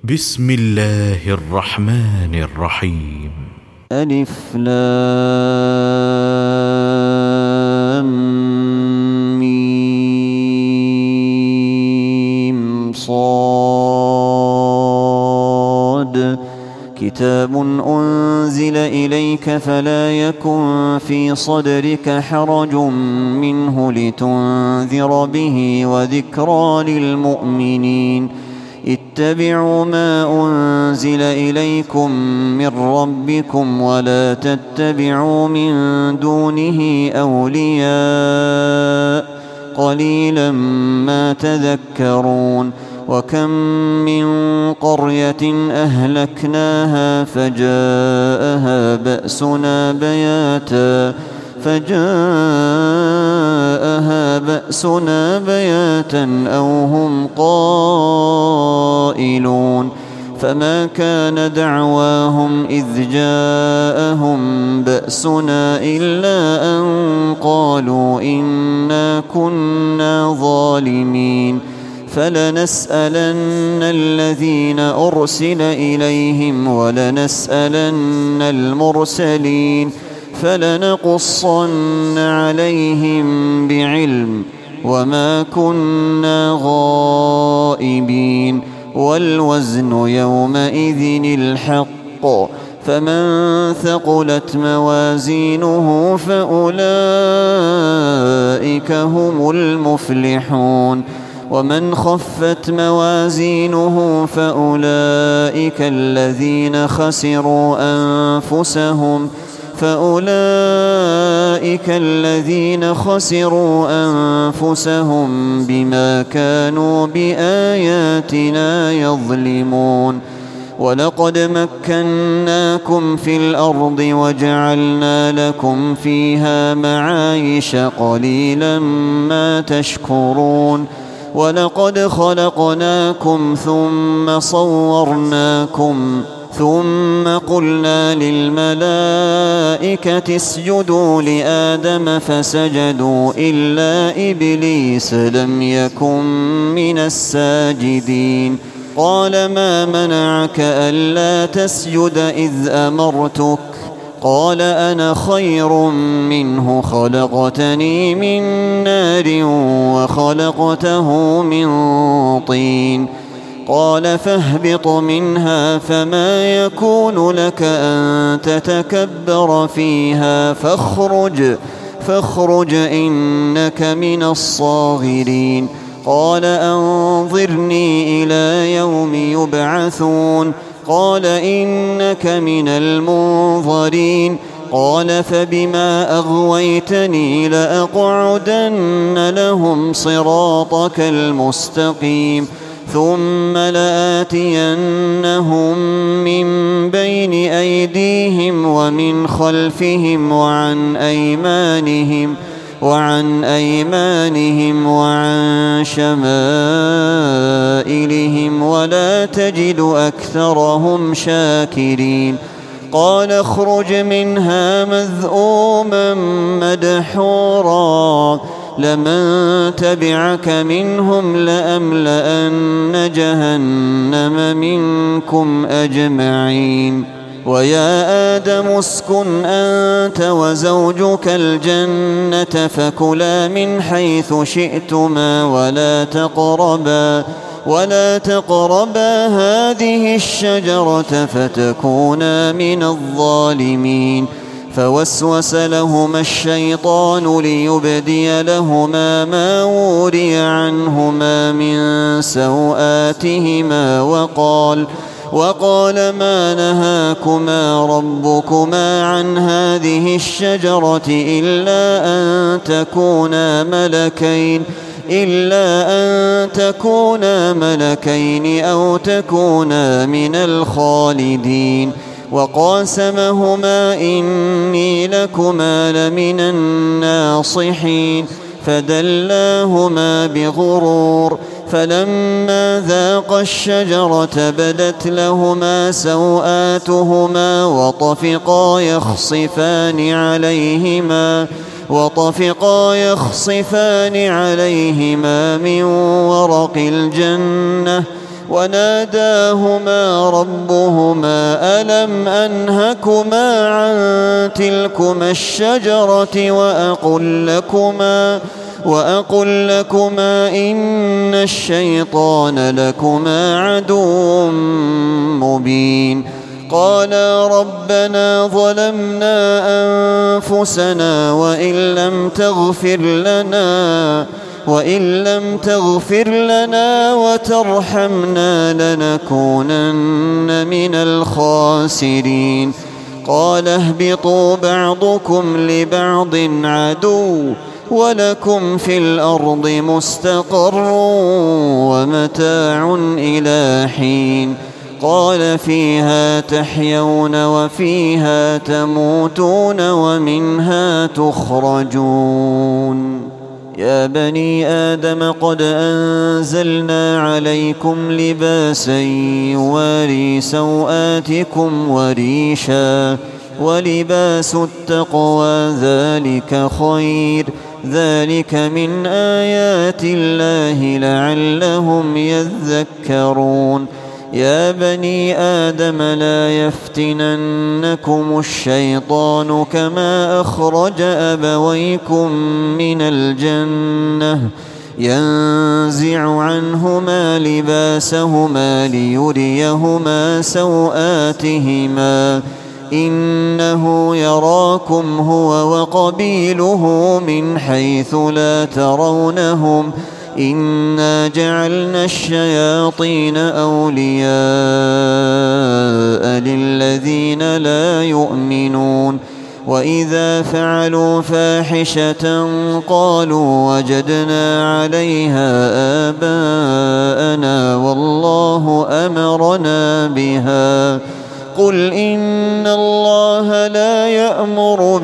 بسم الله الرحمن الرحيم. ألف لام ميم صاد كتاب أنزل إليك فلا يكن في صدرك حرج منه لتنذر به وذكرى للمؤمنين. اتبعوا ما أنزل إليكم من ربكم ولا تتبعوا من دونه أولياء قليلا ما تذكرون. وكم من قرية أهلكناها فجاءها بأسنا بياتا أو هم قائلون. فما كان دعواهم إذ جاءهم بأسنا إلا أن قالوا إنا كنا ظالمين. فلنسألن الذين أرسل إليهم ولنسألن المرسلين فلنقصن عليهم بعلم وما كنا غائبين. والوزن يومئذ الحق فمن ثقلت موازينه فأولئك هم المفلحون. ومن خفت موازينه فأولئك الذين خسروا أنفسهم بما كانوا بآياتنا يظلمون. ولقد مكناكم في الأرض وجعلنا لكم فيها معايش قليلا ما تشكرون. ولقد خلقناكم ثم صورناكم ثم قلنا للملائكة اسجدوا لآدم فسجدوا إلا إبليس لم يكن من الساجدين. قال ما منعك ألا تسجد إذ أمرتك؟ قال أنا خير منه خلقتني من نار وخلقته من طين. قال فاهبط منها فما يكون لك أن تتكبر فيها فاخرج إنك من الصاغرين. قال أنظرني إلى يوم يبعثون. قال إنك من المنظرين. قال فبما أغويتني لأقعدن لهم صراطك المستقيم ثم لآتينهم من بين أيديهم ومن خلفهم وعن أيمانهم وعن شمائلهم ولا تجد أكثرهم شاكرين. قال اخرج منها مذءوما مدحورا لمن تبعك منهم لأملأن جهنم منكم أجمعين. ويا آدم اسكن أنت وزوجك الجنة فكلا من حيث شئتما ولا تقربا هذه الشجرة فتكونا من الظالمين. فوسوس لهما الشيطان ليبدي لهما ما وري عنهما من سوآتهما وقال ما نهاكما ربكما عن هذه الشجرة إلا أن تكونا ملكين أو تكونا من الخالدين. وقاسمهما إني لكما لمن الناصحين فدلاهما بغرور. فلما ذاقا الشجرة بدت لهما سوآتهما وطفقا يخصفان عليهما من ورق الجنة وناداهما ربهما ألم أنهكما عن تلكما الشجرة وأقل لكما إن الشيطان لكما عدو مبين قالا ربنا ظلمنا أنفسنا وإن لم تغفر لنا وترحمنا لنكونن من الخاسرين قال اهبطوا بعضكم لبعض عدو ولكم في الأرض مستقر ومتاع إلى حين قال فيها تحيون وفيها تموتون ومنها تخرجون يا بني آدم قد أنزلنا عليكم لباسا يواري سوآتكم وريشا ولباس التقوى ذلك خير ذلك من آيات الله لعلهم يذكرون يا بني آدم لا يفتننكم الشيطان كما أخرج أبويكم من الجنة ينزع عنهما لباسهما ليريهما سوآتهما إنه يراكم هو وقبيله من حيث لا ترونهم إنا جعلنا الشياطين أولياء للذين لا يؤمنون وإذا فعلوا فاحشة قالوا وجدنا عليها آباءنا والله أمرنا بها قل إن الله لا يأمر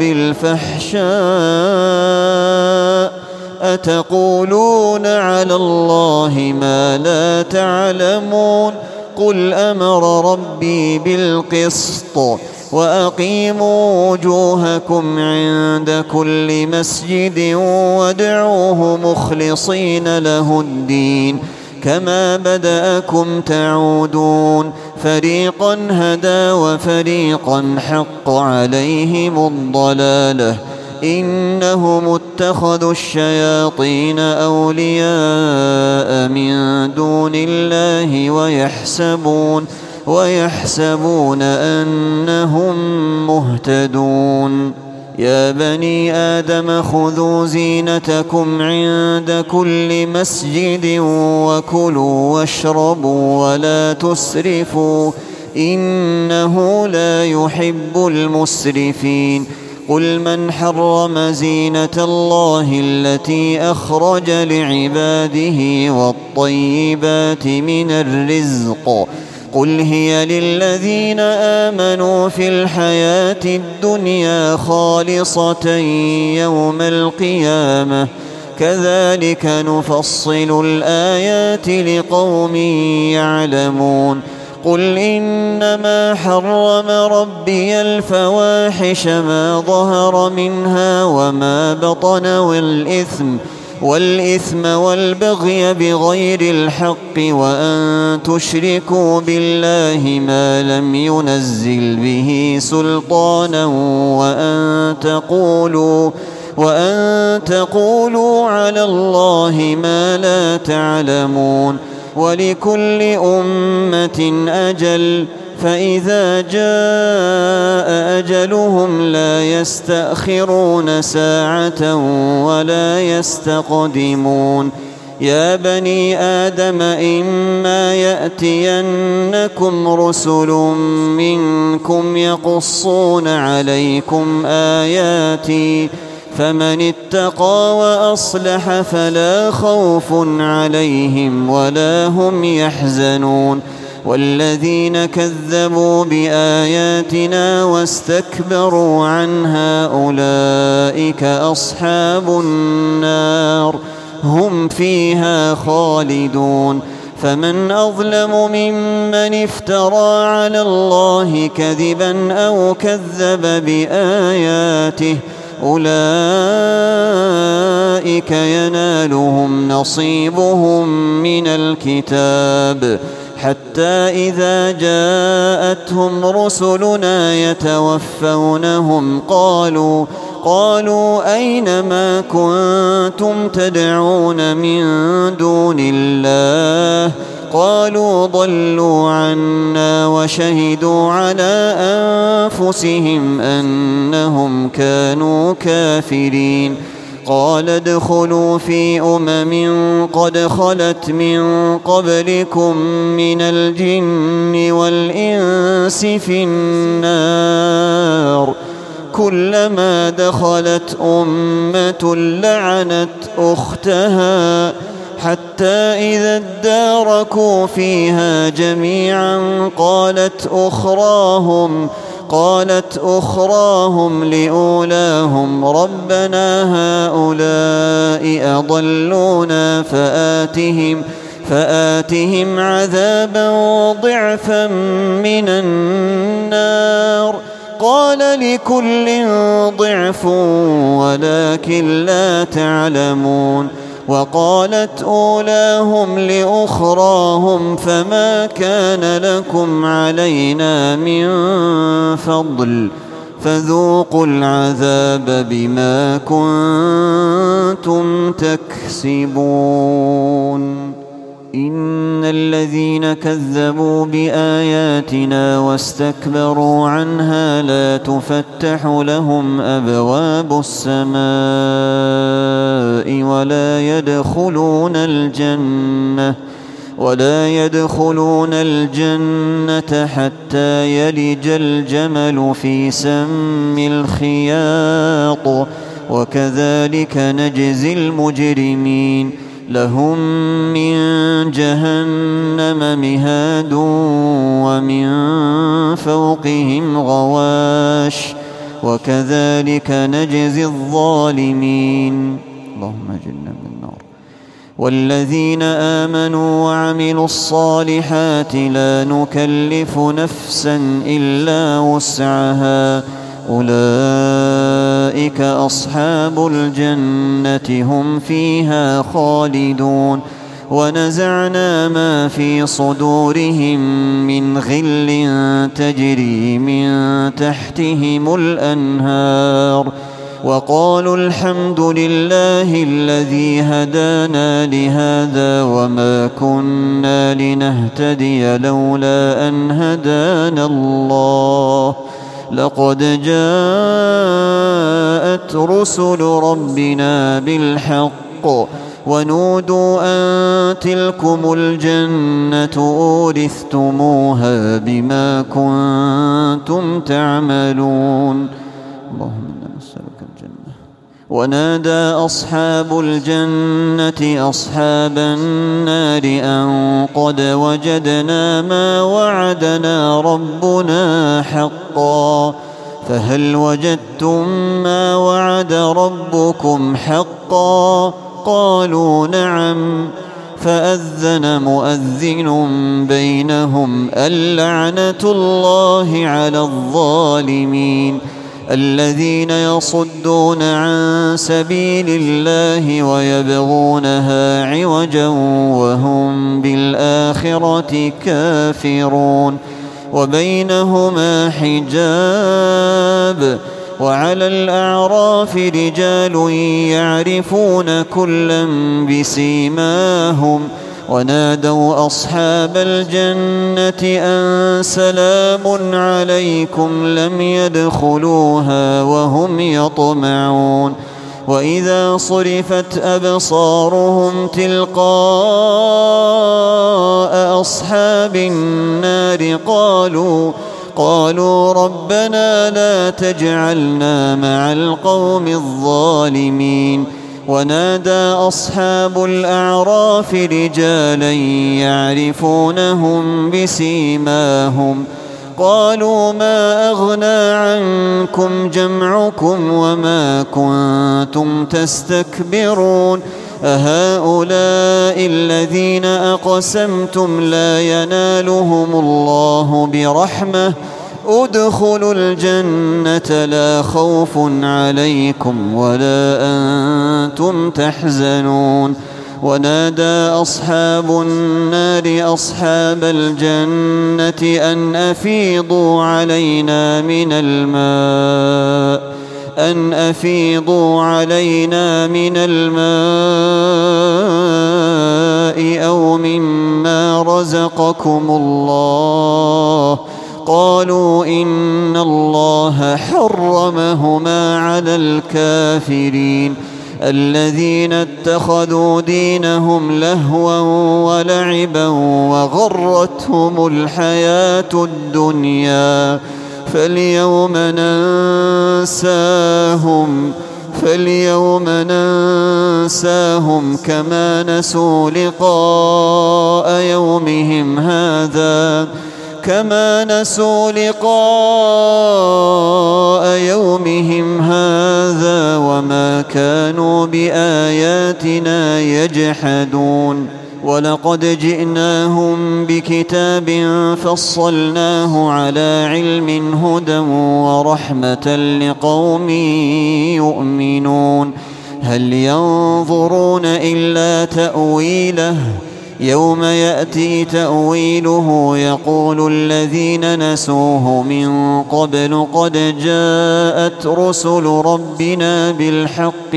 بالفحشاء أتقولون على الله ما لا تعلمون قل أمر ربي بالقسط وأقيموا وجوهكم عند كل مسجد وادعوه مخلصين له الدين كما بدأكم تعودون فريقا هدى وفريقا حق عليهم الضلالة إنهم اتخذوا الشياطين أولياء من دون الله ويحسبون أنهم مهتدون يا بني آدم خذوا زينتكم عند كل مسجد وكلوا واشربوا ولا تسرفوا إنه لا يحب المسرفين قل من حرم زينة الله التي أخرج لعباده والطيبات من الرزق قل هي للذين آمنوا في الحياة الدنيا خالصة يوم القيامة كذلك نفصل الآيات لقوم يعلمون قل إنما حرم ربي الفواحش ما ظهر منها وما بطن والإثم والبغي بغير الحق وأن تشركوا بالله ما لم ينزل به سلطانا وأن تقولوا على الله ما لا تعلمون ولكل أمة أجل فإذا جاء أجلهم لا يستأخرون ساعة ولا يستقدمون يا بني آدم إما يأتينكم رسل منكم يقصون عليكم آياتي فمن اتقى وأصلح فلا خوف عليهم ولا هم يحزنون والذين كذبوا بآياتنا واستكبروا عنها أولئك أصحاب النار هم فيها خالدون فمن أظلم ممن افترى على الله كذبا أو كذب بآياته أولئك ينالهم نصيبهم من الكتاب حتى إذا جاءتهم رسلنا يتوفونهم قالوا أين ما كنتم تدعون من دون الله قالوا ضلوا عنا وشهدوا على أنفسهم أنهم كانوا كافرين قال ادخلوا في قد خلت من قبلكم من الجن والإنس في النار كلما دخلت أمة لعنت أختها حتى إذا اداركوا فيها جميعا قالت أخراهم لأولاهم ربنا هؤلاء أضلونا فآتهم عذابا ضعفا من النار قال لكل ضعف ولكن لا تعلمون وقالت أولاهم لأخراهم فما كان لكم علينا من فضل فذوقوا العذاب بما كنتم تكسبون إن الذين كذبوا بآياتنا واستكبروا عنها لا تفتح لهم أبواب السماء ولا يدخلون الجنة حتى يلج الجمل في سم الخياط وكذلك نجزي المجرمين لهم من جهنم مهاد ومن فوقهم غواش وكذلك نجزي الظالمين اللهم اجرنا من النار والذين آمنوا وعملوا الصالحات لا نكلف نفسا إلا وسعها أولئك أصحاب الجنة هم فيها خالدون ونزعنا ما في صدورهم من غل تجري من تحتهم الأنهار وقالوا الحمد لله الذي هدانا لهذا وما كنا لنهتدي لولا أن هدانا الله لقد جاءت رسل ربنا بالحق ونودوا أن تلكم الجنة أورثتموها بما كنتم تعملون اللهم إنا نسألك الجنة ونادى أصحاب الجنة أصحاب النار أن قد وجدنا ما وعدنا ربنا حقا فهل وجدتم ما وعد ربكم حقا قالوا نعم فأذن مؤذن بينهم اللعنة الله على الظالمين الذين يصدون عن سبيل الله ويبغونها عوجا وهم بالآخرة كافرون وبينهما حجاب وعلى الأعراف رجال يعرفون كلا بسيماهم ونادوا أصحاب الجنة أن سلام عليكم لم يدخلوها وهم يطمعون وإذا صرفت أبصارهم تلقاء أصحاب النار قالوا ربنا لا تجعلنا مع القوم الظالمين ونادى أصحاب الأعراف رجالا يعرفونهم بسيماهم قالوا ما أغنى عنكم جمعكم وما كنتم تستكبرون أهؤلاء الذين أقسمتم لا ينالهم الله برحمة ادخلوا الجنة لا خوف عليكم ولا أنتم تحزنون ونادى أصحاب النار أصحاب الجنة أن أفيضوا علينا من الماء أو مما رزقكم الله. قالوا إن الله حرمهما على الكافرين الذين اتخذوا دينهم لهوا ولعبا وغرتهم الحياة الدنيا فاليوم ننساهم كما نسوا لقاء يومهم هذا وما كانوا بآياتنا يجحدون. ولقد جئناهم بكتاب فصلناه على علم هدى ورحمة لقوم يؤمنون. هل ينظرون إلا تأويله يوم يأتي تأويله يقول الذين نسوه من قبل قد جاءت رسل ربنا بالحق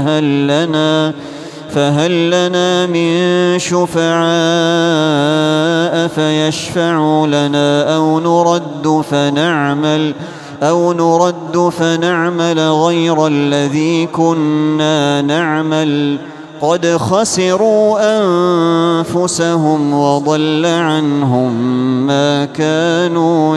فهل لنا من شفعاء فيشفعوا لنا أو نرد فنعمل غير الذي كنا نعمل قد خسروا أنفسهم وضل عنهم ما كانوا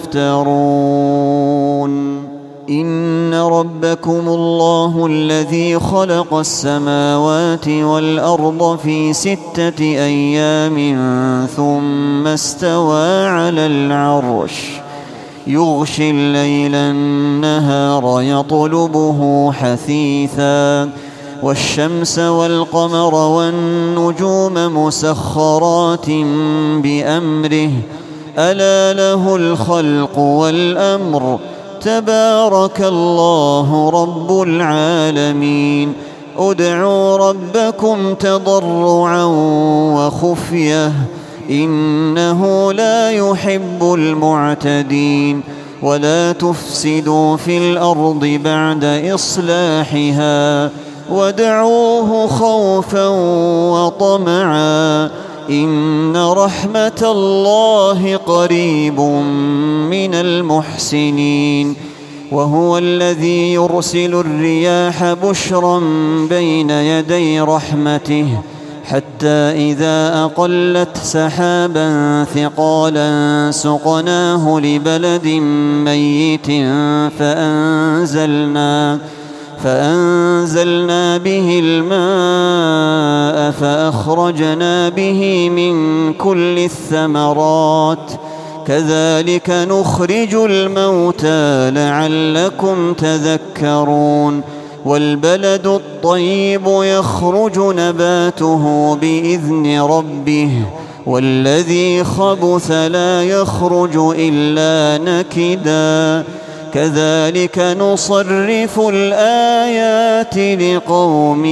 يفترون. إن ربكم الله الذي خلق السماوات والأرض في 6 أيام ثم استوى على العرش يغشي الليل النهار يطلبه حثيثا والشمس والقمر والنجوم مسخرات بأمره ألا له الخلق والأمر تبارك الله رب العالمين. ادعوا ربكم تضرعا وخفية إنه لا يحب المعتدين. ولا تفسدوا في الأرض بعد إصلاحها وادعوه خوفا وطمعا إن رحمة الله قريب من المحسنين. وهو الذي يرسل الرياح بشرا بين يدي رحمته حتى إذا أقلت سحابا ثقالا سقناه لبلد ميت فأنزلنا به الماء فأخرجنا به من كل الثمرات كذلك نخرج الموتى لعلكم تذكرون. والبلد الطيب يخرج نباته بإذن ربه والذي خبث لا يخرج إلا نكدا كذلك نصرف الآيات لقوم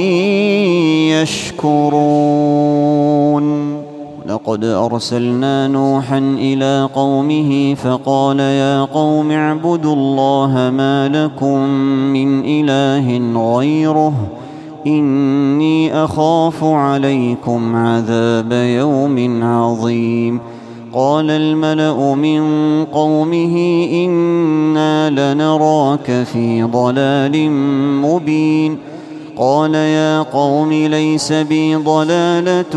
يشكرون. لقد أرسلنا نوحا إلى قومه فقال يا قوم اعبدوا الله ما لكم من إله غيره إني أخاف عليكم عذاب يوم عظيم. قال الملأ من قومه إنا لنراك في ضلال مبين. قال يا قوم ليس بي ضلالة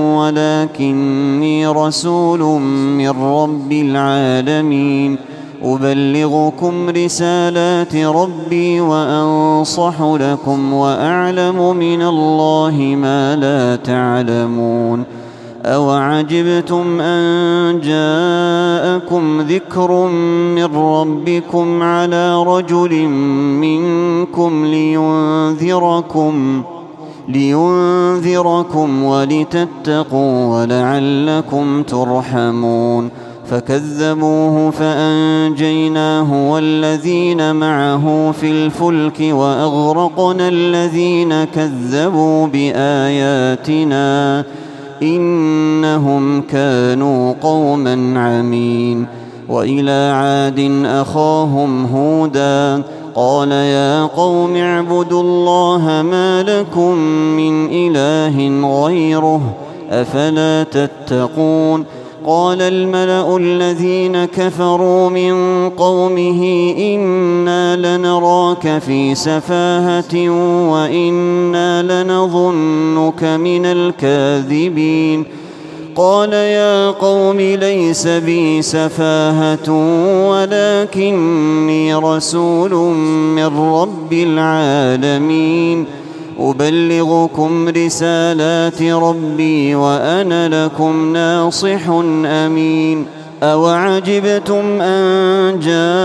ولكني رسول من رب العالمين أبلغكم رسالات ربي وأنصح لكم وأعلم من الله ما لا تعلمون. أوعجبتم أن جاءكم ذكر من ربكم على رجل منكم لينذركم ولتتقوا ولعلكم ترحمون. فكذبوه فأنجيناه والذين معه في الفلك وأغرقنا الذين كذبوا بآياتنا إنهم كانوا قوما عمين. وإلى عاد أخاهم هودا قال يا قوم اعبدوا الله ما لكم من إله غيره أفلا تتقون. قال الملأ الذين كفروا من قومه إنا لنراك في سفاهة وإنا لنظنك من الكاذبين. قال يا قوم ليس بي سفاهة ولكني رسول من رب العالمين أبلغكم رسالات ربي وأنا لكم ناصح أمين. أوعجبتم أن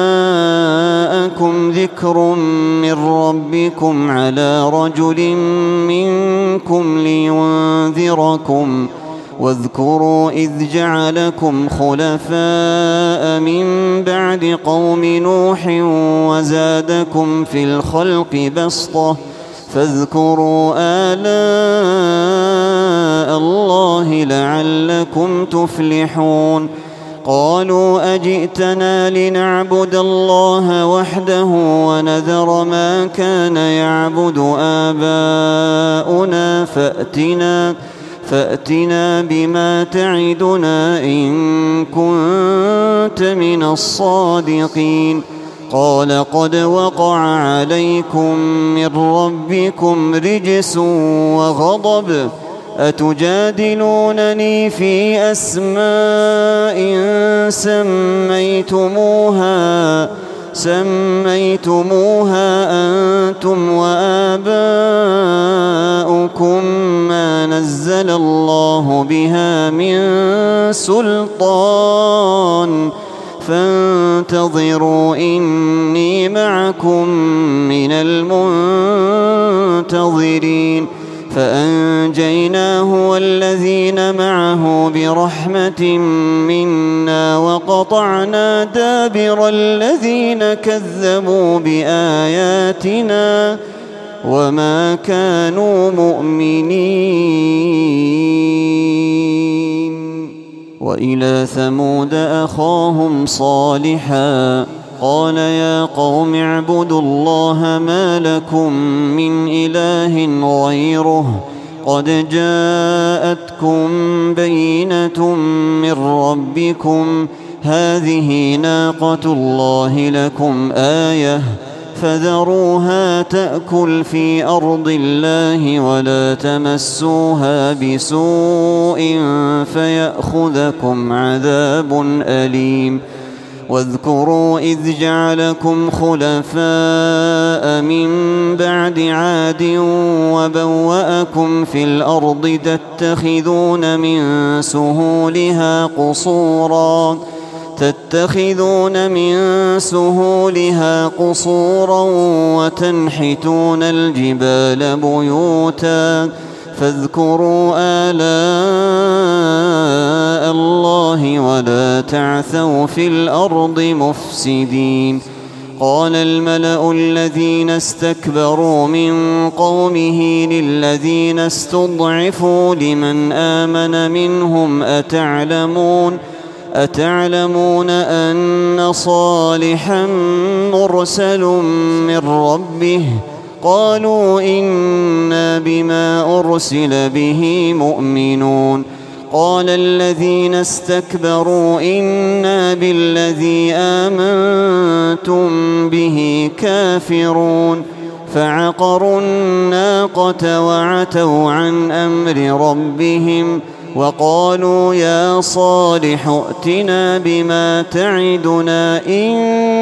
جاءكم ذكر من ربكم على رجل منكم لينذركم واذكروا إذ جعلكم خلفاء من بعد قوم نوح وزادكم في الخلق بسطة فاذكروا آلاء الله لعلكم تفلحون. قالوا أجئتنا لنعبد الله وحده ونذر ما كان يعبد آباؤنا فأتنا بما تعدنا إن كنت من الصادقين. قال قد وقع عليكم من ربكم رجس وغضب أتجادلونني في أسماء سميتموها أنتم وآباؤكم ما نزل الله بها من سلطان فانتظروا إني معكم من المنتظرين. فأنجيناه والذين معه برحمة منا وقطعنا دابر الذين كذبوا بآياتنا وما كانوا مؤمنين. وإلى ثمود أخاهم صالحا قال يا قوم اعبدوا الله ما لكم من إله غيره قد جاءتكم بينة من ربكم هذه ناقة الله لكم آية فذروها تأكل في أرض الله ولا تمسوها بسوء فيأخذكم عذاب أليم. واذكروا إذ جعلكم خلفاء من بعد عاد وبوأكم في الأرض تتخذون من سهولها قصورا وتنحتون الجبال بيوتا فاذكروا آلاء الله ولا تعثوا في الأرض مفسدين. قال الملأ الذين استكبروا من قومه للذين استضعفوا لمن آمن منهم أتعلمون أن صالحا مرسل من ربه قالوا إنا بما أرسل به مؤمنون. قال الذين استكبروا إنا بالذي آمنتم به كافرون فعقروا الناقة وعتوا عن أمر ربهم وقالوا يا صالح ائتنا بما تعدنا إن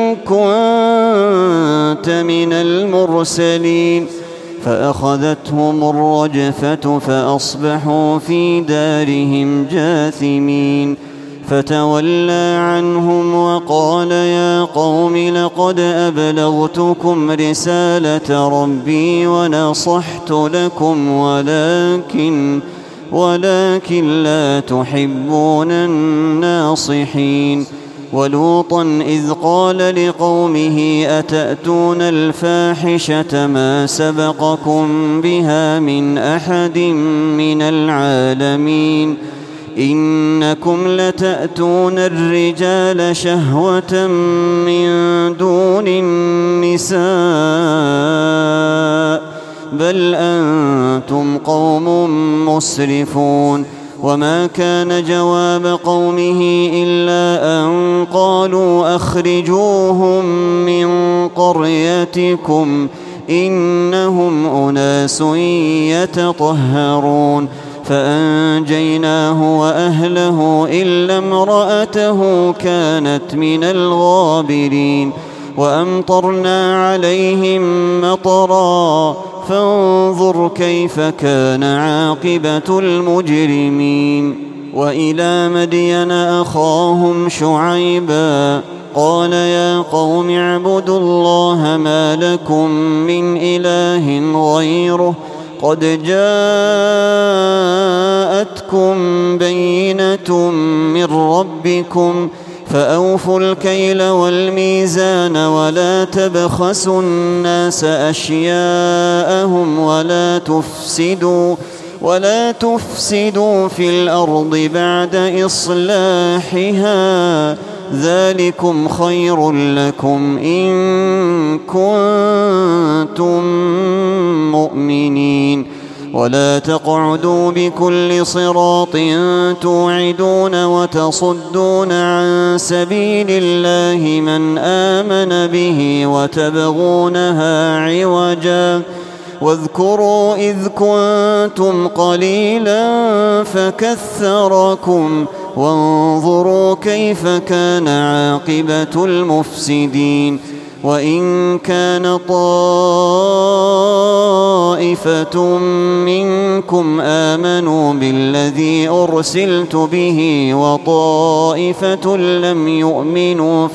كنت من المرسلين. فأخذتهم الرجفة فأصبحوا في دارهم جاثمين. فتولى عنهم وقال يا قوم لقد أبلغتكم رسالة ربي ونصحت لكم ولكن لا تحبون الناصحين. ولوطا إذ قال لقومه أتأتون الفاحشة ما سبقكم بها من أحد من العالمين إنكم لتأتون الرجال شهوة من دون النساء بل أنتم قوم مسرفون. وما كان جواب قومه إلا أن قالوا أخرجوهم من قريتكم إنهم أناس يتطهرون. فأنجيناه وأهله إلا امرأته كانت من الغابرين. وأمطرنا عليهم مطرا فانظر كيف كان عاقبة المجرمين. وإلى مدين أخاهم شعيبا قال يا قوم اعبدوا الله ما لكم من إله غيره قد جاءتكم بينة من ربكم فأوفوا الكيل والميزان ولا تبخسوا الناس أشياءهم ولا تفسدوا في الأرض بعد إصلاحها ذلكم خير لكم إن كنتم مؤمنين. ولا تقعدوا بكل صراط توعدون وتصدون عن سبيل الله من آمن به وتبغونها عوجا واذكروا إذ كنتم قليلا فكثركم وانظروا كيف كان عاقبة المفسدين. وإن كان طائفة منكم آمنوا بالذي أرسلت به وطائفة لم يؤمنوا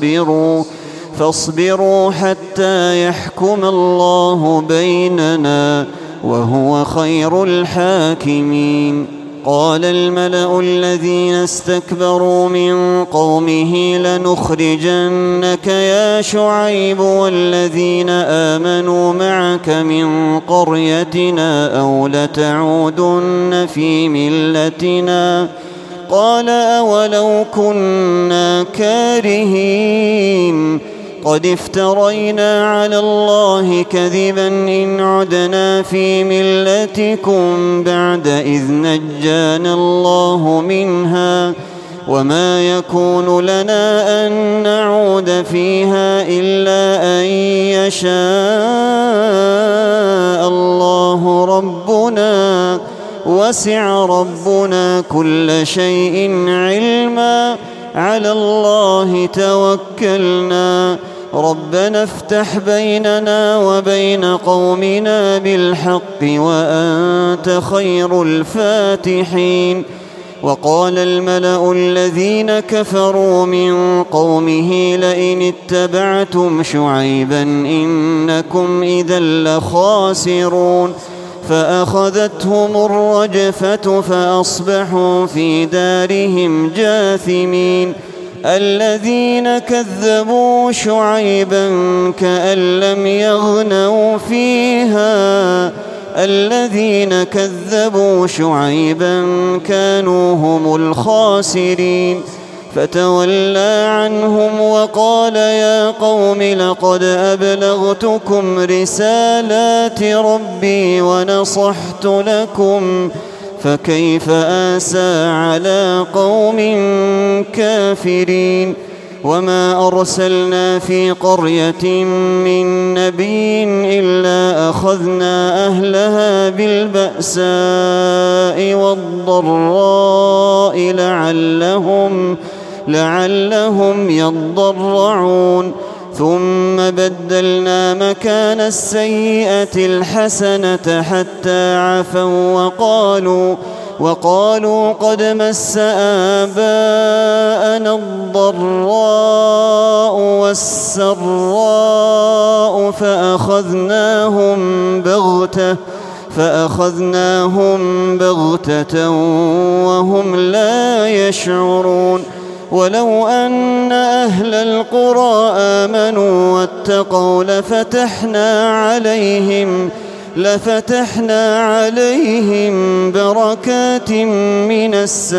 فاصبروا حتى يحكم الله بيننا وهو خير الحاكمين. قال الملأ الذين استكبروا من قومه لنخرجنك يا شعيب والذين آمنوا معك من قريتنا أو لتعودن في ملتنا قال أولو كنا كارهين قد افترينا على الله كذبا إن عدنا في ملتكم بعد إذ نجانا الله منها وما يكون لنا أن نعود فيها إلا أن يشاء الله ربنا وسع ربنا كل شيء علما على الله توكلنا ربنا افتح بيننا وبين قومنا بالحق وأنت خير الفاتحين. وقال الملأ الذين كفروا من قومه لئن اتبعتم شعيبا إنكم إذا لخاسرون. فأخذتهم الرجفة فأصبحوا في دارهم جاثمين. الذين كذبوا شعيبا كأن لم يغنوا فيها الذين كذبوا شعيبا كانوا هم الخاسرين. فتولى عنهم وقال يا قوم لقد أبلغتكم رسالات ربي ونصحت لكم فكيف آسى على قوم كافرين. وما أرسلنا في قرية من نبي إلا أخذنا أهلها بالبأساء والضراء لعلهم يضرعون. ثم بدلنا مكان السيئة الحسنة حتى عفوا وقالوا قد مس آباءنا الضراء والسراء فأخذناهم بغتة وهم لا يشعرون ولو أن أهل القرى آمنوا واتقوا لفتحنا عليهم بركات من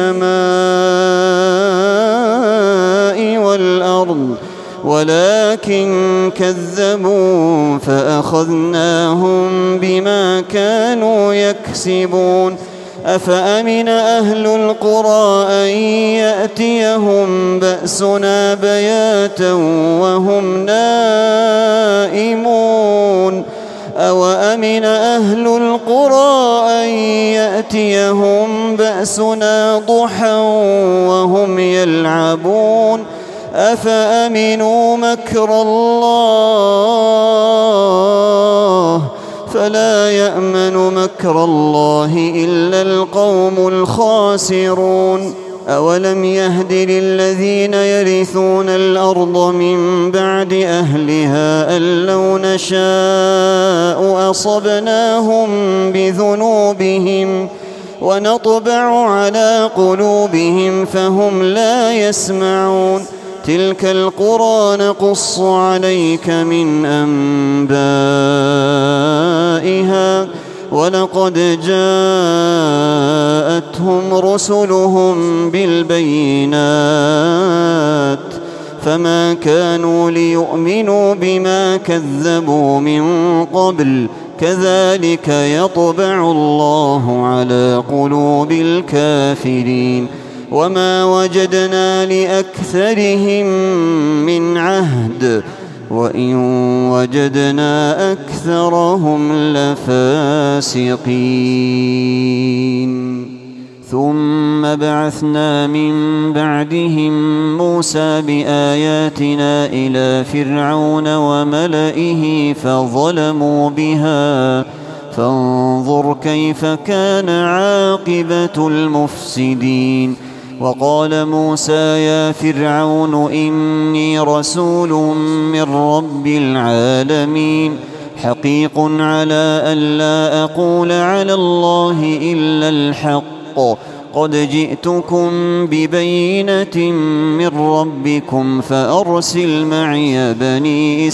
السماء والأرض ولكن كذبوا فأخذناهم بما كانوا يكسبون أفأمن أهل القرى أن يأتيهم بأسنا بياتا وهم نائمون أوأمن أهل القرى أن يأتيهم بأسنا ضحى وهم يلعبون أفأمنوا مكر الله فلا يأمن مكر الله إلا القوم الخاسرون أولم يهد للذين يرثون الأرض من بعد أهلها أن لو نشاء أصبناهم بذنوبهم ونطبع على قلوبهم فهم لا يسمعون تلك القرى نقص عليك من أنبائها ولقد جاءتهم رسلهم بالبينات فما كانوا ليؤمنوا بما كذبوا من قبل كذلك يطبع الله على قلوب الكافرين وما وجدنا لأكثرهم من عهد وإن وجدنا أكثرهم لفاسقين ثم بعثنا من بعدهم موسى بآياتنا إلى فرعون وملئه فظلموا بها فانظر كيف كان عاقبة المفسدين وقال موسى يا فرعون إني رسول من رب العالمين حقيق على ألا أقول على الله إلا الحق قد جئتكم ببينة من ربكم فأرسل معي بني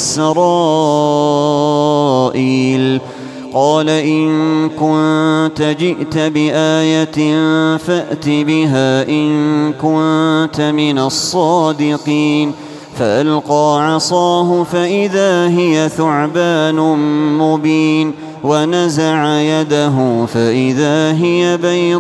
إسرائيل قال إن كنت جئت بآية فأت بها إن كنت من الصادقين فألقى عصاه فإذا هي ثعبان مبين ونزع يده فإذا هي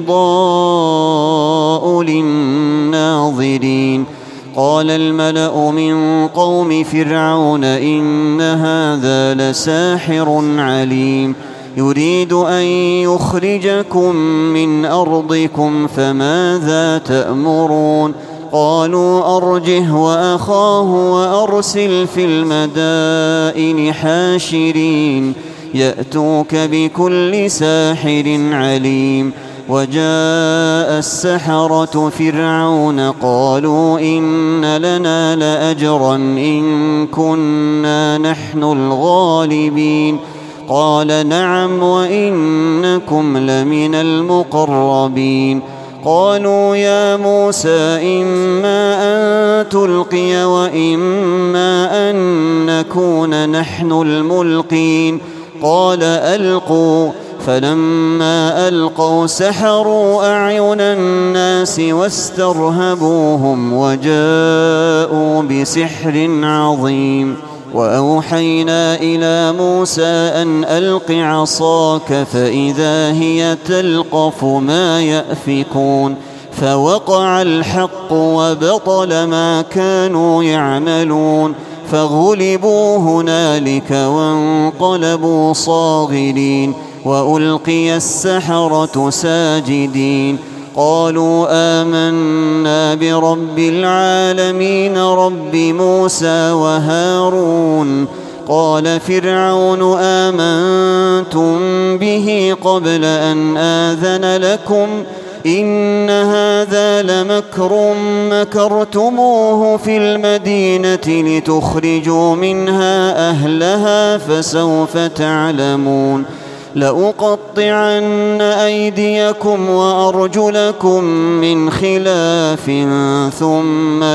بيضاء للناظرين قال الملأ من قوم فرعون إن هذا لساحر عليم يريد أن يخرجكم من أرضكم فماذا تأمرون قالوا أرجه وأخاه وأرسل في المدائن حاشرين يأتوك بكل ساحر عليم وجاء السحرة فرعون قالوا إن لنا لأجرا إن كنا نحن الغالبين قال نعم وإنكم لمن المقربين قالوا يا موسى إما أن تلقي وإما أن نكون نحن الملقين قال ألقوا فلما ألقوا سحروا أعين الناس واسترهبوهم وجاءوا بسحر عظيم وأوحينا إلى موسى أن ألق عصاك فإذا هي تلقف ما يأفكون فوقع الحق وبطل ما كانوا يعملون فغلبوا هنالك وانقلبوا صاغرين وألقي السحرة ساجدين قالوا آمنا برب العالمين رب موسى وهارون قال فرعون آمنتم به قبل أن آذن لكم إن هذا لمكر مكرتموه في المدينة لتخرجوا منها أهلها فسوف تعلمون لأقطعن أيديكم وأرجلكم من خلاف ثم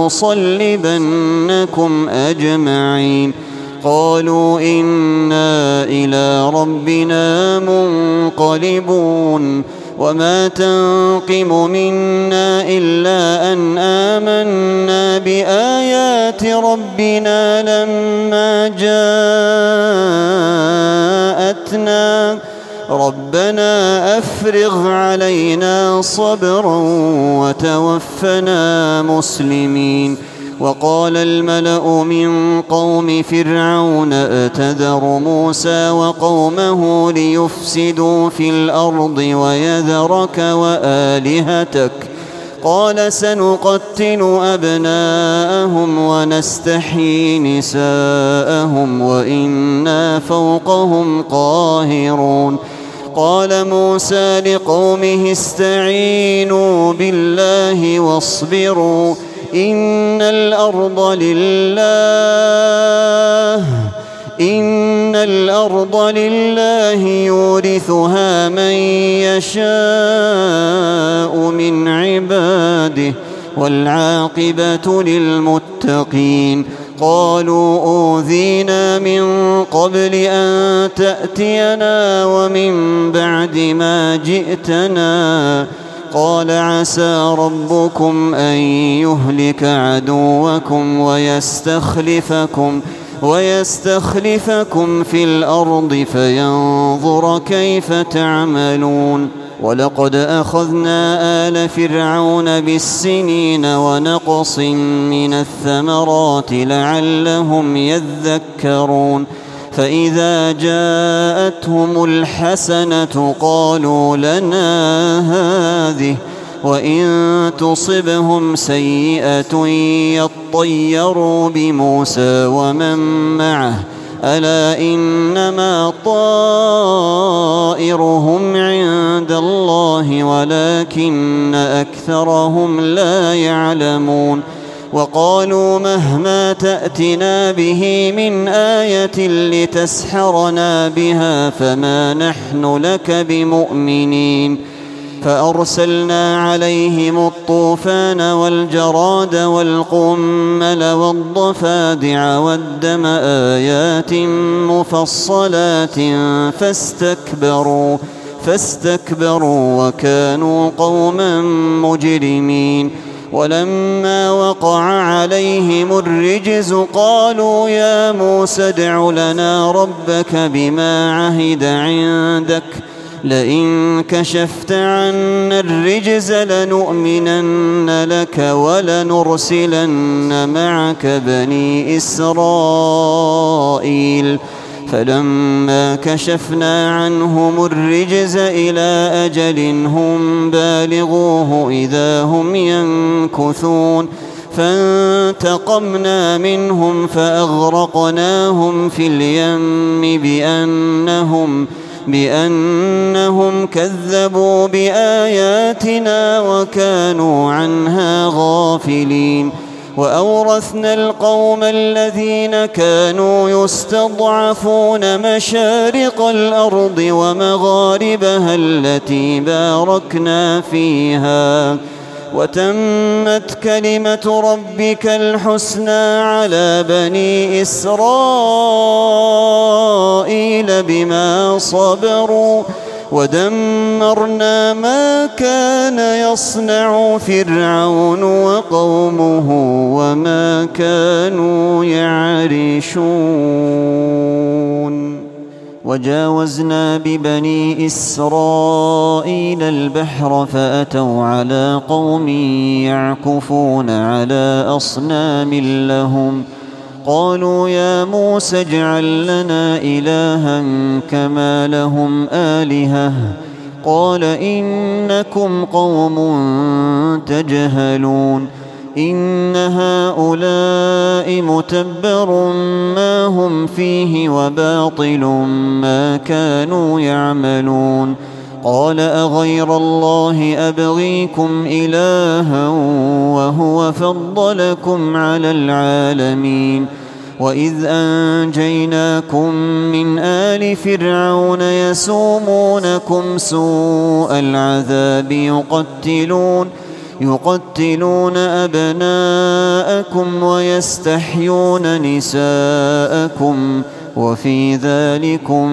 لأصلبنكم أجمعين. قالوا إنا إلى ربنا منقلبون. وما تنقم منا إلا أن آمنا بآيات ربنا لما جاءتنا. ربنا أفرغ علينا صبرا وتوفنا مسلمين. وقال الملأ من قوم فرعون أتذر موسى وقومه ليفسدوا في الأرض ويذرك وآلهتك؟ قال سنقتل أبناءهم ونستحيي نساءهم وإنا فوقهم قاهرون. قال موسى لقومه استعينوا بالله واصبروا إن الأرض لله يورثها من يشاء من عباده والعاقبة للمتقين. قالوا أوذينا من قبل أن تأتينا ومن بعد ما جئتنا. قال عسى ربكم أن يهلك عدوكم ويستخلفكم في الأرض فينظر كيف تعملون. ولقد أخذنا آل فرعون بالسنين ونقص من الثمرات لعلهم يذكرون. فإذا جاءتهم الحسنة قالوا لنا هذه وإن تصبهم سيئة يطيروا بموسى ومن معه ألا إنما طائرهم عند الله ولكن أكثرهم لا يعلمون. وقالوا مهما تأتنا به من آية لتسحرنا بها فما نحن لك بمؤمنين. فأرسلنا عليهم الطوفان والجراد والقمل والضفادع والدم آيات مفصلات فاستكبروا وكانوا قوما مجرمين. ولما وقع عليهم الرجز قالوا يا موسى ادع لنا ربك بما عهد عندك لئن كشفت عنا الرجز لنؤمنن لك ولنرسلن معك بني إسرائيل. فلما كشفنا عنهم الرجز إلى أجل هم بالغوه إذا هم ينكثون. فانتقمنا منهم فأغرقناهم في اليم بأنهم كذبوا بآياتنا وكانوا عنها غافلين. وأورثنا القوم الذين كانوا يستضعفون مشارق الأرض ومغاربها التي باركنا فيها وتمت كلمة ربك الحسنى على بني إسرائيل بما صبروا ودمرنا ما كان يصنع فرعون وقومه وما كانوا يعرشون. وجاوزنا ببني إسرائيل البحر فأتوا على قوم يعكفون على أصنام لهم قالوا يا موسى اجعل لنا إلها كما لهم آلهة قال إنكم قوم تجهلون. إن هؤلاء متبر ما هم فيه وباطل ما كانوا يعملون. قال أغير الله أبغيكم إلها وهو فضلكم على العالمين وإذ أنجيناكم من آل فرعون يسومونكم سوء العذاب يقتلون أبناءكم ويستحيون نساءكم وفي ذلكم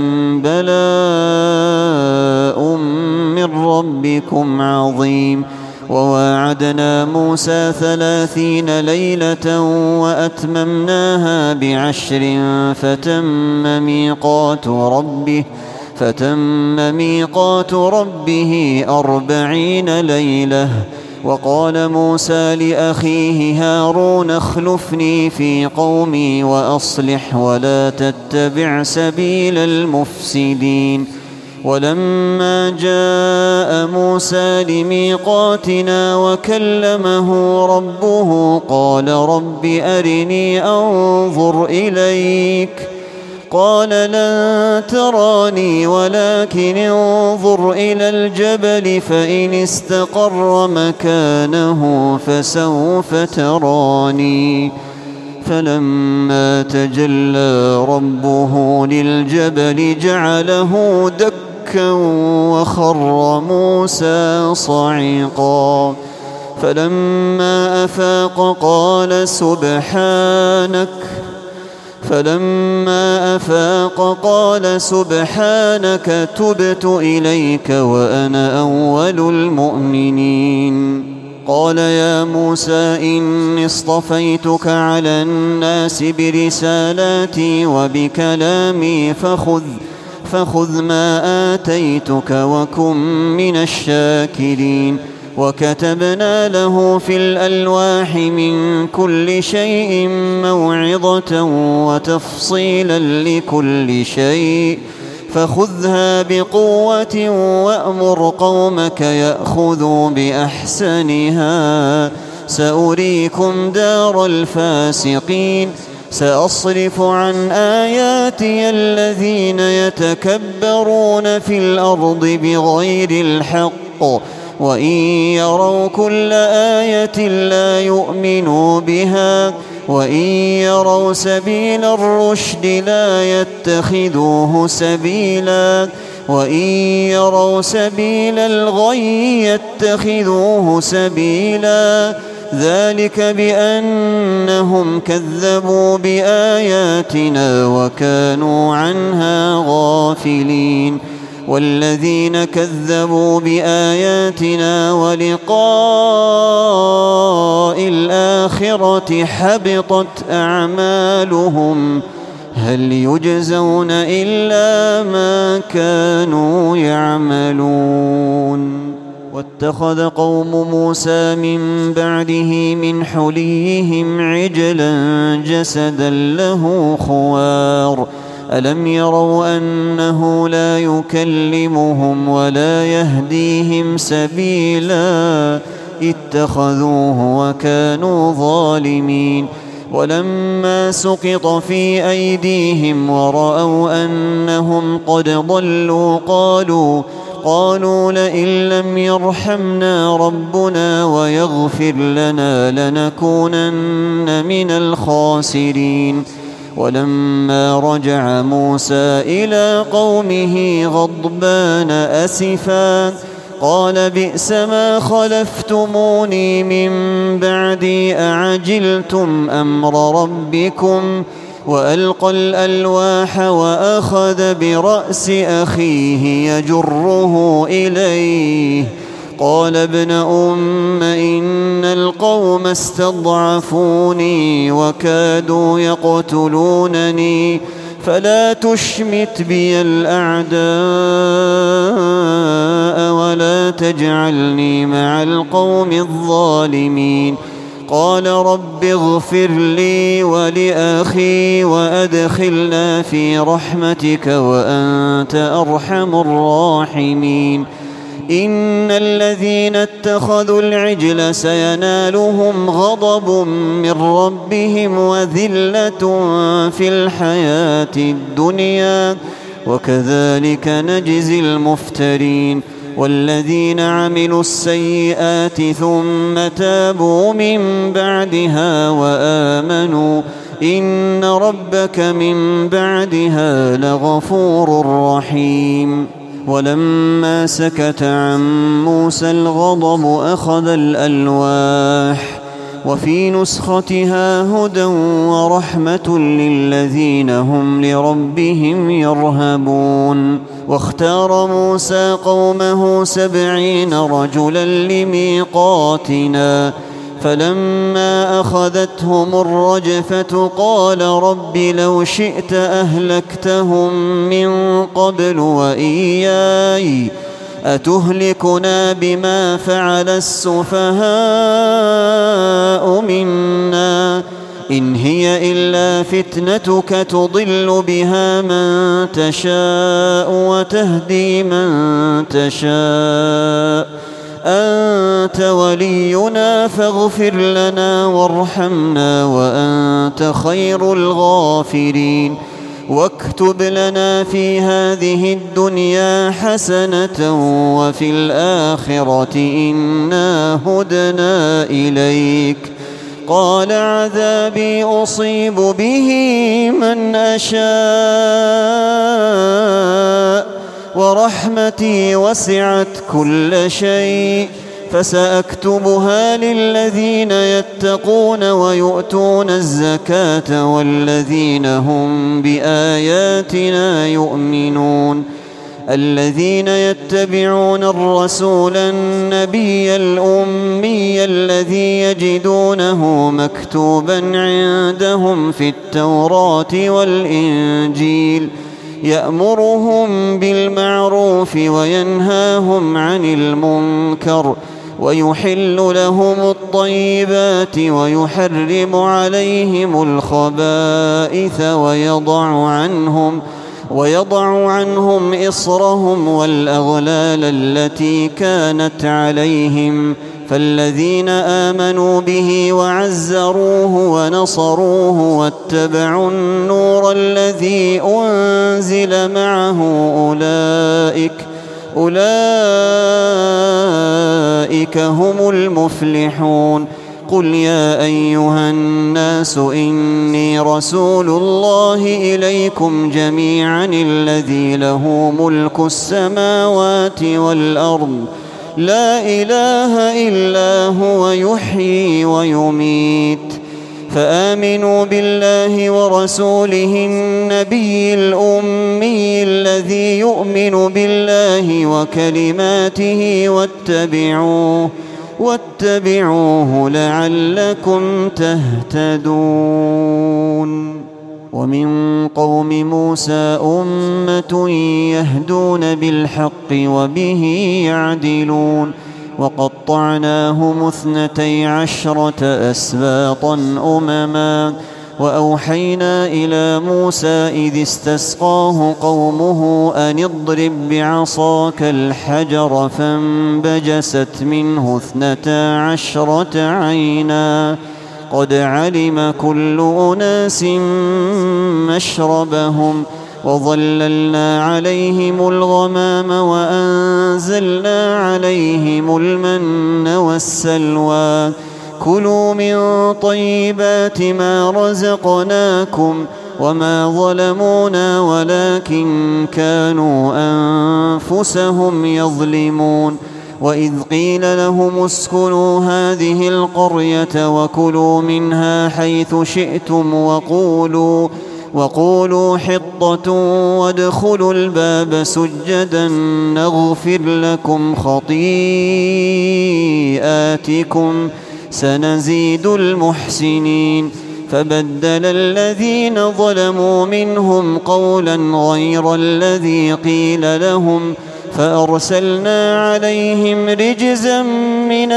بلاء من ربكم عظيم. وواعدنا موسى 30 ليلة وأتممناها ب10 فتم ميقات ربه 40 ليلة. وقال موسى لأخيه هارون اخلفني في قومي وأصلح ولا تتبع سبيل المفسدين. ولما جاء موسى لميقاتنا وكلمه ربه قال رب أرني أنظر إليك قال لن تراني ولكن انظر إلى الجبل فإن استقر مكانه فسوف تراني. فلما تجلى ربه للجبل جعله دكا وخر موسى صعقا. فلما أفاق قال سبحانك تبت إليك وأنا أول المؤمنين. قال يا موسى إني اصطفيتك على الناس برسالاتي وبكلامي فخذ ما آتيتك وكن من الشاكرين. وكتبنا له في الألواح من كل شيء موعظة وتفصيلا لكل شيء فخذها بقوة وأمر قومك يأخذوا بأحسنها سأريكم دار الفاسقين. سأصرف عن آياتي الذين يتكبرون في الأرض بغير الحق وإن يروا كل آية لا يؤمنوا بها وإن يروا سبيل الرشد لا يتخذوه سبيلا وإن يروا سبيل الغي يتخذوه سبيلا. ذلك بأنهم كذبوا بآياتنا وكانوا عنها غافلين. والذين كذبوا بآياتنا ولقاء الآخرة حبطت أعمالهم هل يجزون إلا ما كانوا يعملون. واتخذ قوم موسى من بعده من حليهم عجلا جسدا له خوار ألم يروا أنه لا يكلمهم ولا يهديهم سبيلا اتخذوه وكانوا ظالمين. ولما سقط في أيديهم ورأوا أنهم قد ضلوا قالوا لئن لم يرحمنا ربنا ويغفر لنا لنكونن من الخاسرين. ولما رجع موسى إلى قومه غضبان أسفا قال بئس ما خلفتموني من بعدي أعجلتم أمر ربكم وألقى الألواح وأخذ برأس أخيه يجره إليه قال ابن أم إن القوم استضعفوني وكادوا يقتلونني فلا تشمت بي الأعداء ولا تجعلني مع القوم الظالمين. قال رب اغفر لي ولأخي وأدخلنا في رحمتك وأنت أرحم الراحمين. إن الذين اتخذوا العجل سينالهم غضب من ربهم وذلة في الحياة الدنيا وكذلك نجزي المفترين. والذين عملوا السيئات ثم تابوا من بعدها وآمنوا إن ربك من بعدها لغفور رحيم. ولما سكت عن موسى الغضب أخذ الألواح وفي نسختها هدى ورحمة للذين هم لربهم يرهبون. واختار موسى قومه 70 رجلا لميقاتنا فلما أخذتهم الرجفة قال رب لو شئت أهلكتهم من قبل وإياي أتهلكنا بما فعل السفهاء منا إن هي إلا فتنتك تضل بها من تشاء وتهدي من تشاء أنت ولينا فاغفر لنا وارحمنا وأنت خير الغافرين. واكتب لنا في هذه الدنيا حسنة وفي الآخرة إنا هدنا إليك. قال عذابي أصيب به من أشاء ورحمتي وسعت كل شيء فسأكتبها للذين يتقون ويؤتون الزكاة والذين هم بآياتنا يؤمنون. الذين يتبعون الرسول النبي الأمي الذي يجدونه مكتوبا عندهم في التوراة والإنجيل يأمرهم بالمعروف وينهاهم عن المنكر ويحل لهم الطيبات ويحرم عليهم الخبائث ويضع عنهم إصرهم والأغلال التي كانت عليهم. فالذين آمنوا به وعزروه ونصروه واتبعوا النور الذي أنزل معه أولئك هم المفلحون. قل يا أيها الناس إني رسول الله إليكم جميعا الذي له ملك السماوات والأرض لا إله إلا هو يحيي ويميت. فآمنوا بالله ورسوله النبي الأمي الذي يؤمن بالله وكلماته واتبعوه لعلكم تهتدون. ومن قوم موسى أمة يهدون بالحق وبه يعدلون. وقطعناهم 12 أسباطا أمما وأوحينا إلى موسى إذ استسقاه قومه أن اضرب بعصاك الحجر فانبجست منه 12 عينا قد علم كل أناس مشربهم وظللنا عليهم الغمام وأنزلنا عليهم المن والسلوى كلوا من طيبات ما رزقناكم وما ظلمونا ولكن كانوا أنفسهم يظلمون. وإذ قيل لهم اسكنوا هذه القرية وكلوا منها حيث شئتم وقولوا حطة وادخلوا الباب سجدا نغفر لكم خطيئاتكم سنزيد المحسنين. فبدل الذين ظلموا منهم قولا غير الذي قيل لهم فأرسلنا عليهم رجزا من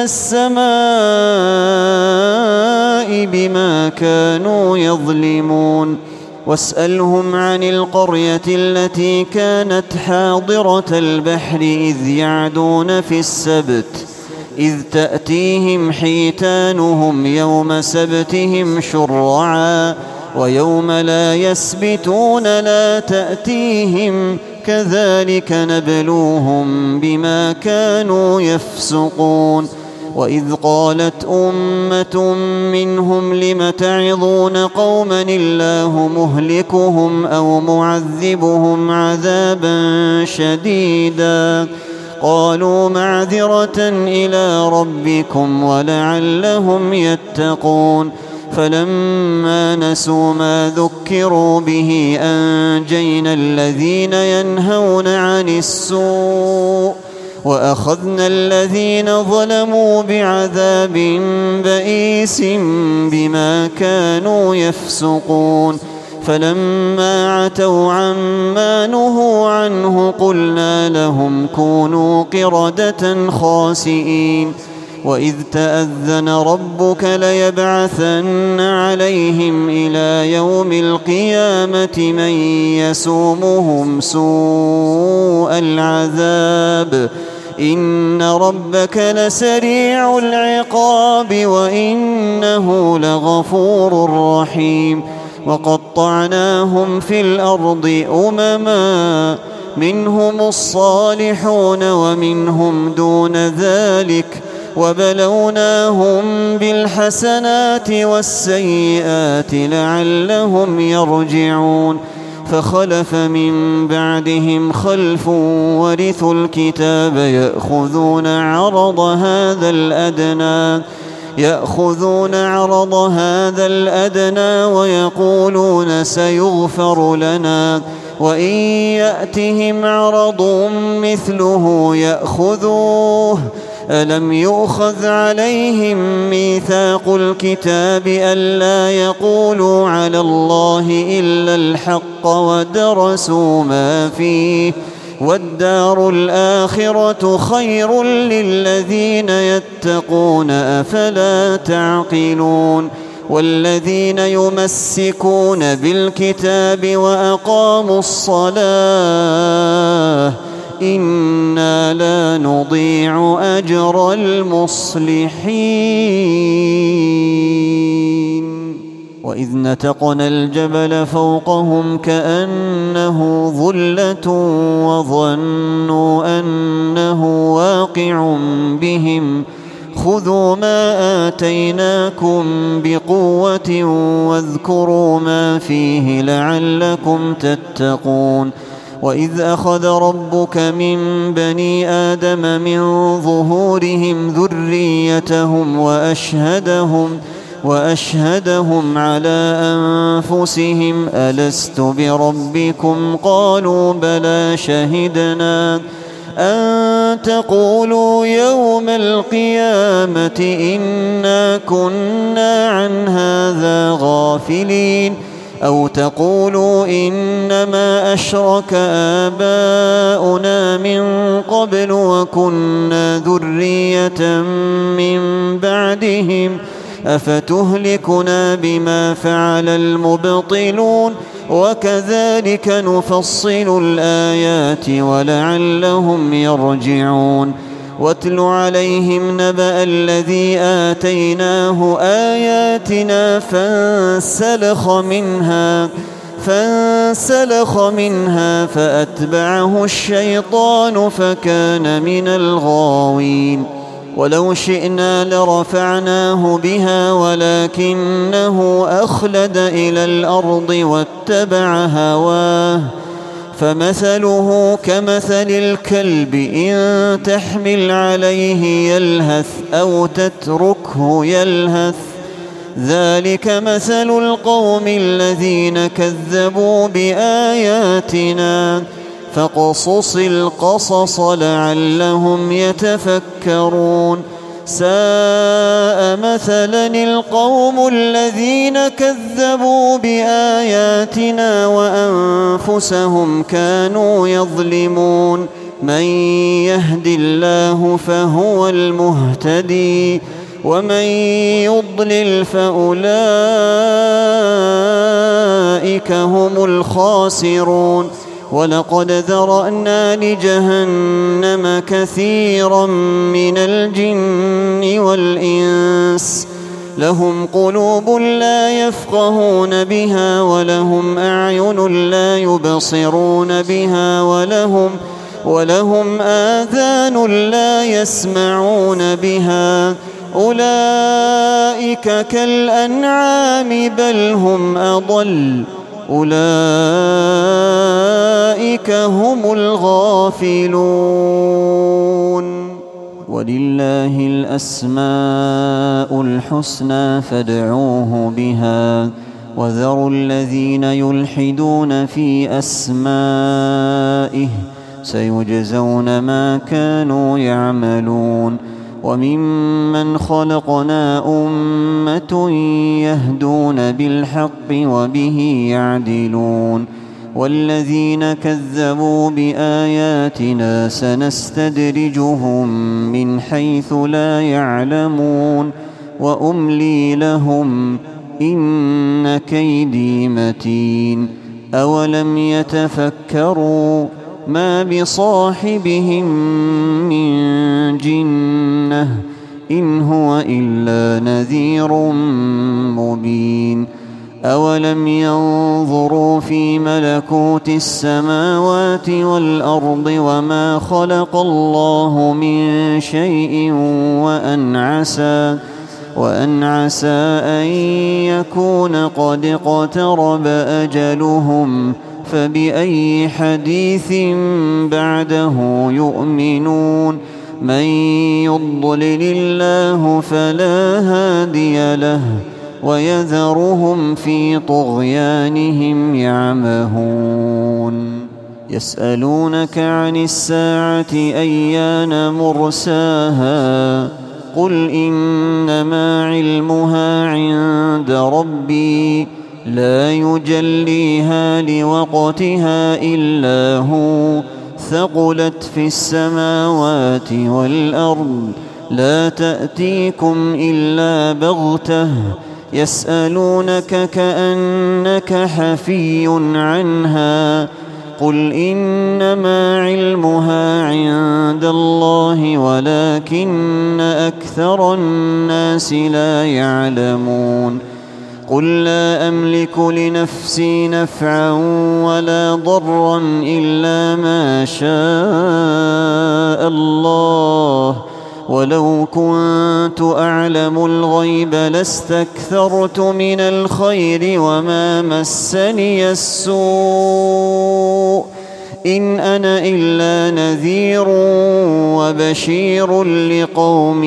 السماء بما كانوا يظلمون. واسألهم عن القرية التي كانت حاضرة البحر إذ يعدون في السبت إذ تأتيهم حيتانهم يوم سبتهم شرعا ويوم لا يسبتون لا تأتيهم كذلك نبلوهم بما كانوا يفسقون. وإذ قالت أمة منهم لم تعظون قوما الله مهلكهم أو معذبهم عذابا شديدا قالوا معذرة إلى ربكم ولعلهم يتقون فلما نسوا ما ذكروا به أنجينا الذين ينهون عن السوء وأخذنا الذين ظلموا بعذاب بئيس بما كانوا يفسقون فلما عتوا عما نهوا عنه قلنا لهم كونوا قردة خاسئين وإذ تأذن ربك ليبعثن عليهم إلى يوم القيامة من يسومهم سوء العذاب إن ربك لسريع العقاب وإنه لغفور رحيم وقطعناهم في الأرض أمما منهم الصالحون ومنهم دون ذلك وبلوناهم بالحسنات والسيئات لعلهم يرجعون فخلف من بعدهم خلف ورثوا الكتاب يأخذون عرض هذا الأدنى ويقولون سيغفر لنا وإن يأتهم عرض مثله يأخذوه ألم يؤخذ عليهم ميثاق الكتاب ألا يقولوا على الله إلا الحق ودرسوا ما فيه والدار الآخرة خير للذين يتقون أفلا تعقلون والذين يمسكون بالكتاب وأقاموا الصلاة إنا لا نضيع أجر المصلحين وإذ نتقنا الجبل فوقهم كأنه ظلة وظنوا أنه واقع بهم خذوا ما آتيناكم بقوة واذكروا ما فيه لعلكم تتقون وإذ أخذ ربك من بني آدم من ظهورهم ذريتهم وأشهدهم على أنفسهم ألست بربكم قالوا بلى شهدنا أن تقولوا يوم القيامة إنا كنا عن هذا غافلين أو تقولوا إنما أشرك آباؤنا من قبل وكنا ذرية من بعدهم أفتهلكنا بما فعل المبطلون وكذلك نفصل الآيات ولعلهم يرجعون واتل عليهم نبأ الذي آتيناه آياتنا فانسلخ منها فأتبعه الشيطان فكان من الغاوين ولو شئنا لرفعناه بها ولكنه أخلد إلى الأرض واتبع هواه فمثله كمثل الكلب إن تحمل عليه يلهث أو تتركه يلهث ذلك مثل القوم الذين كذبوا بآياتنا فاقصص القصص لعلهم يتفكرون ساء مثلا القوم الذين كذبوا بآياتنا وأنفسهم كانوا يظلمون من يهد الله فهو المهتدي ومن يضلل فأولئك هم الخاسرون ولقد ذرأنا لجهنم كثيرا من الجن والإنس لهم قلوب لا يفقهون بها ولهم أعين لا يبصرون بها ولهم آذان لا يسمعون بها أولئك كالأنعام بل هم أضل أولئك هم الغافلون ولله الأسماء الحسنى فادعوه بها وذروا الذين يلحدون في أسمائه سيجزون ما كانوا يعملون وممن خلقنا أمة يهدون بالحق وبه يعدلون والذين كذبوا بآياتنا سنستدرجهم من حيث لا يعلمون وأملي لهم إن كيدي متين أولم يتفكروا ما بصاحبهم من جنة إن هو إلا نذير مبين أولم ينظروا في ملكوت السماوات والأرض وما خلق الله من شيء وأن عسى أن يكون قد اقترب أجلهم فبأي حديث بعده يؤمنون من يضلل الله فلا هادي له ويذرهم في طغيانهم يعمهون يسألونك عن الساعة أيان مرساها قل إنما علمها عند ربي لا يجليها لوقتها إلا هو ثقلت في السماوات والأرض لا تأتيكم إلا بغتة يسألونك كأنك حفي عنها قل إنما علمها عند الله ولكن أكثر الناس لا يعلمون قل لا أملك لنفسي نفعا ولا ضرا إلا ما شاء الله ولو كنت أعلم الغيب لاستكثرت من الخير وما مسني السوء إن أنا إلا نذير وبشير لقوم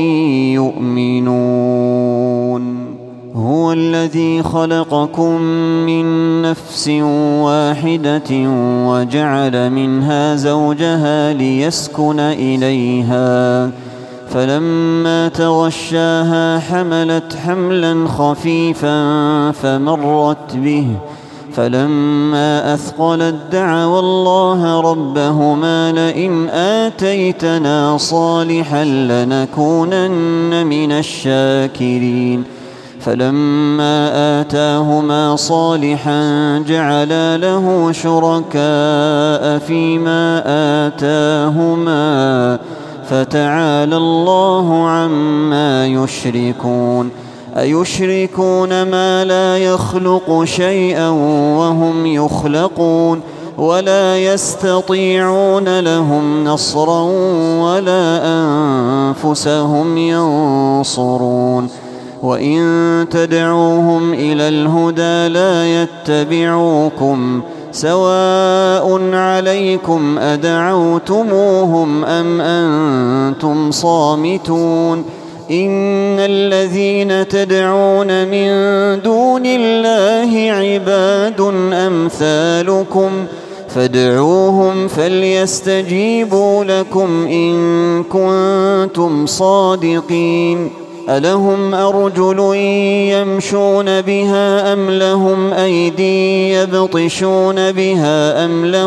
يؤمنون هو الذي خلقكم من نفس واحدة وجعل منها زوجها ليسكن إليها فلما تغشاها حملت حملا خفيفا فمرت به فلما أثقلت دعوا الله ربهما لئن آتيتنا صالحا لنكونن من الشاكرين فلما آتاهما صالحا جعلا له شركاء فيما آتاهما فتعالى الله عما يشركون أيشركون ما لا يخلق شيئا وهم يخلقون ولا يستطيعون لهم نصرا ولا أنفسهم ينصرون وإن تدعوهم إلى الهدى لا يتبعوكم سواء عليكم أدعوتموهم أم أنتم صامتون إن الذين تدعون من دون الله عباد أمثالكم فادعوهم فليستجيبوا لكم إن كنتم صادقين ألهم أرجل يمشون بها أم لهم أيدي يبطشون بها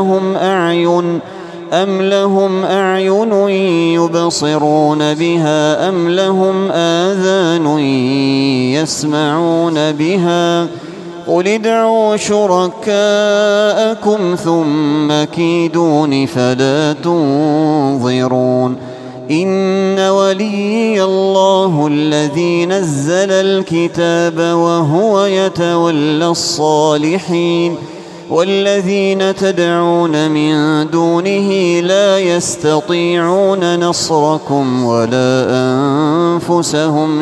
أم لهم أعين يبصرون بها أم لهم آذان يسمعون بها قل ادعوا شركاءكم ثم كيدون فلا تنظرون إن ولي الله الذي نزل الكتاب وهو يتولى الصالحين والذين تدعون من دونه لا يستطيعون نصركم ولا أنفسهم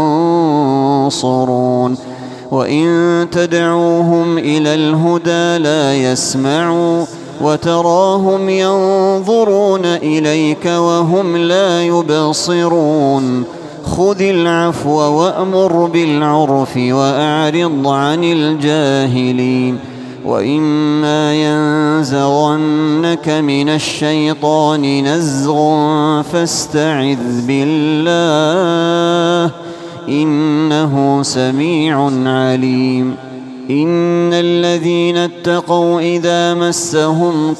ينصرون وإن تدعوهم إلى الهدى لا يسمعوا وتراهم ينظرون إليك وهم لا يبصرون خذ العفو وأمر بالعرف وأعرض عن الجاهلين وإما ينزغنك من الشيطان نزغ فاستعذ بالله إنه سميع عليم إن الذين اتقوا إذا مسهم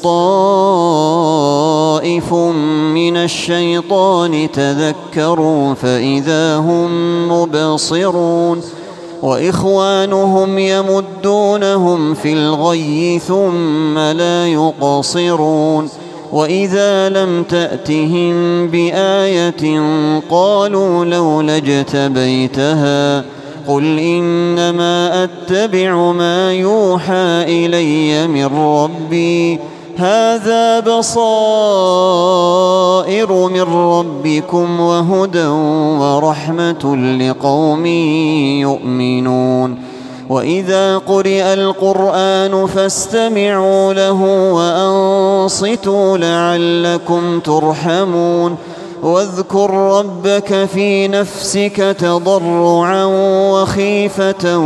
طائف من الشيطان تذكروا فإذا هم مبصرون وإخوانهم يمدونهم في الغي ثم لا يقصرون وإذا لم تأتهم بآية قالوا لولا اجتبيتها قل إنما أتبع ما يوحى إلي من ربي هذا بصائر من ربكم وهدى ورحمة لقوم يؤمنون وإذا قرئ القرآن فاستمعوا له وأنصتوا لعلكم ترحمون واذكر ربك في نفسك تضرعا وخيفة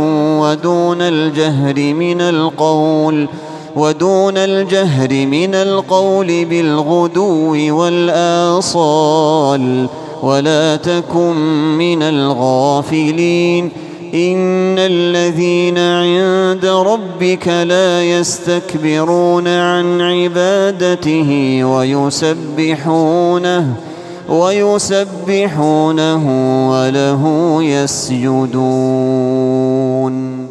ودون الجهر من القول بالغدو والآصال ولا تكن من الغافلين إن الذين عند ربك لا يستكبرون عن عبادته ويسبحونه وله يسجدون